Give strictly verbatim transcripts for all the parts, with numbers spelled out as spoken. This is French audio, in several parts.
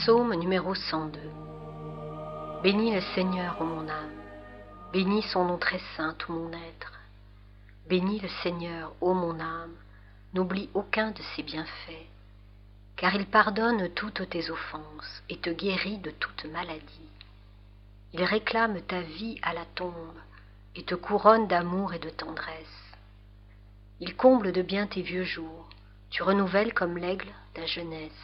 Psaume numéro cent deux. Bénis le Seigneur, ô mon âme. Bénis son nom très saint, tout mon être. Bénis le Seigneur, ô mon âme. N'oublie aucun de ses bienfaits, car il pardonne toutes tes offenses et te guérit de toute maladie. Il réclame ta vie à la tombe et te couronne d'amour et de tendresse. Il comble de bien tes vieux jours, tu renouvelles comme l'aigle ta jeunesse.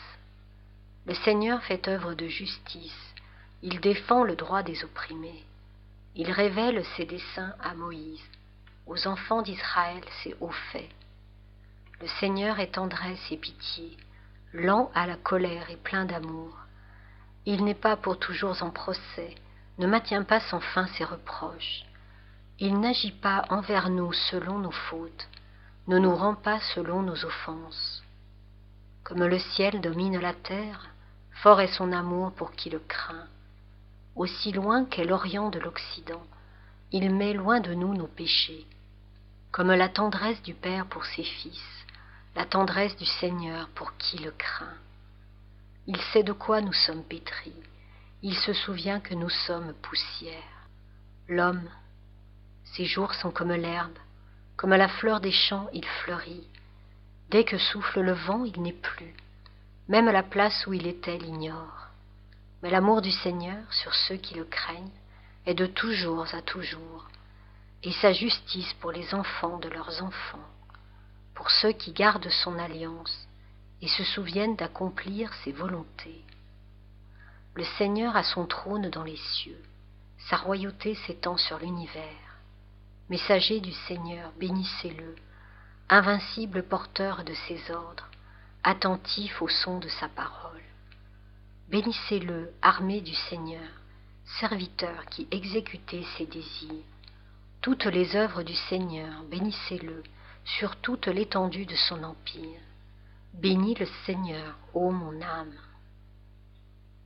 Le Seigneur fait œuvre de justice, il défend le droit des opprimés. Il révèle ses desseins à Moïse, aux enfants d'Israël ses hauts faits. Le Seigneur est tendresse et pitié, lent à la colère et plein d'amour. Il n'est pas pour toujours en procès, ne maintient pas sans fin ses reproches. Il n'agit pas envers nous selon nos fautes, ne nous rend pas selon nos offenses. Comme le ciel domine la terre, fort est son amour pour qui le craint. Aussi loin qu'est l'Orient de l'Occident, il met loin de nous nos péchés. Comme la tendresse du Père pour ses fils, la tendresse du Seigneur pour qui le craint. Il sait de quoi nous sommes pétris, il se souvient que nous sommes poussière. L'homme, ses jours sont comme l'herbe, comme la fleur des champs il fleurit. Dès que souffle le vent, il n'est plus, même la place où il était l'ignore. Mais l'amour du Seigneur sur ceux qui le craignent est de toujours à toujours, et sa justice pour les enfants de leurs enfants, pour ceux qui gardent son alliance et se souviennent d'accomplir ses volontés. Le Seigneur a son trône dans les cieux, sa royauté s'étend sur l'univers. Messagers du Seigneur, bénissez-le, invincible porteur de ses ordres, attentif au son de sa parole. Bénissez-le, armée du Seigneur, serviteur qui exécutez ses désirs. Toutes les œuvres du Seigneur, bénissez-le, sur toute l'étendue de son empire. Bénis le Seigneur, ô mon âme.